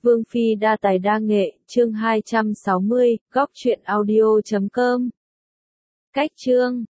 Vương Phi đa tài đa nghệ, chương 260, góc truyện audio.com. Cách chương